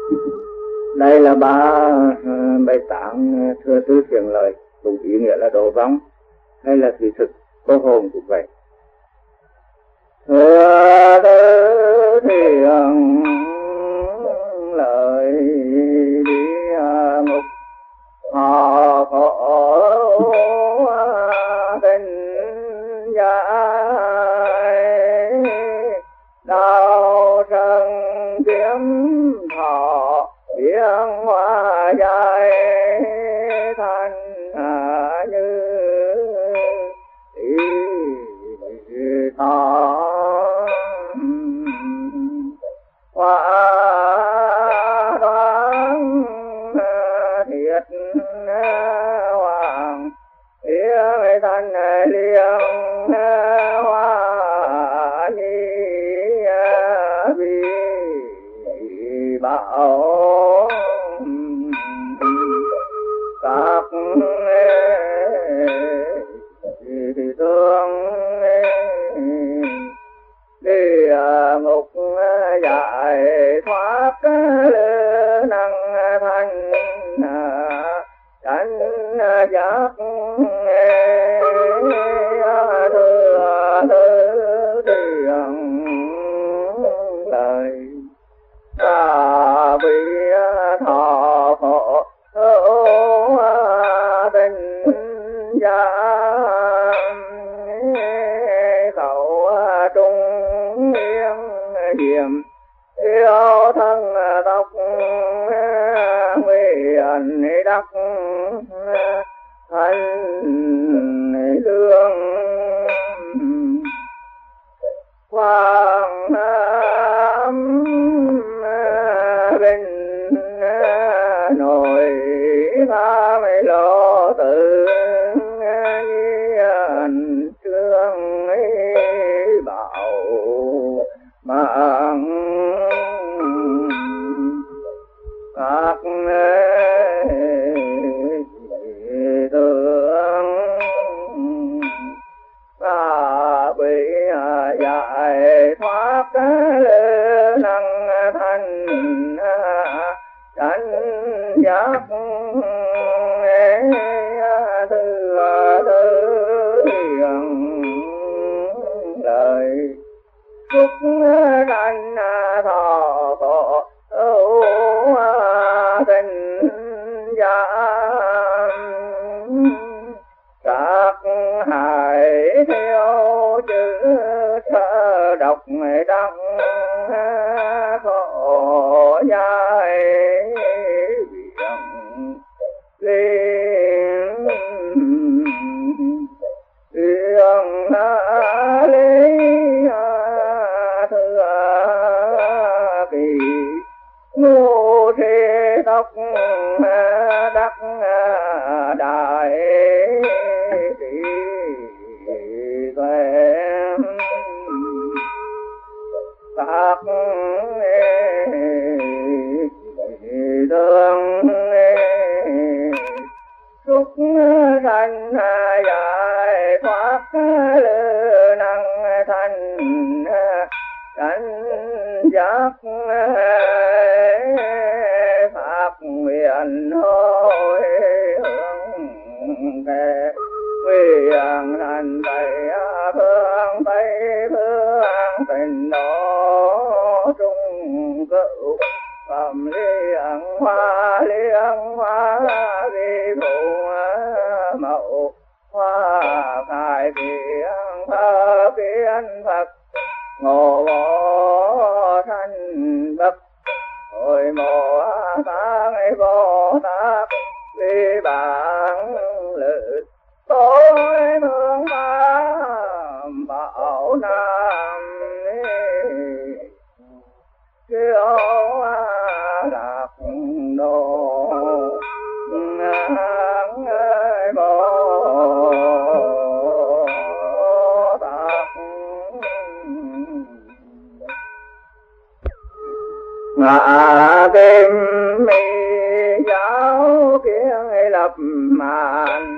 Đây là bài tạng thừa tư thiện lời, cũng ý nghĩa là độ vong hay là thị thực có hồn cũng vậy. Thừa tư thiện lời đi ngục họ khổ tình dài, đau trần kiếm thọ biến hóa dài thành như thọ hoa đoán thiệt hoàng biến thành liên hoa nhi vì bảo các thương đi ngục giải thoát năng thành chánh giác thừa tư thiện lời vì thọ khổ tình gia khẩu trung yên diệm yêu thân tộc nguyện đắc thành lương hoàng bình nội tham lộ tự nhiên trương bảo mạng các tướng và bị giải thoát năng thành chánh giác thừa tư thiện lời phúc sanh thọ khổ tình gia các hải theo chữ thơ độc đăng khổ dài biển liên riêng lý thừa kỳ ngô thế tóc đắc đại tỷ tuệ các tương xúc sanh giải thoát năng thành chánh giác pháp nguyện hồi hướng kệ nguyện thành tây phương tình độ trung cửu phẩm liên hoa vi phụ mẫu hoa khai biên thơ biên phật ngộ vô thanh bất hồi mộ tăng vô tác vi bản lự tối thương tam bảo nam kiêu lạc đồ ngã tim mi giáo kiến lập màn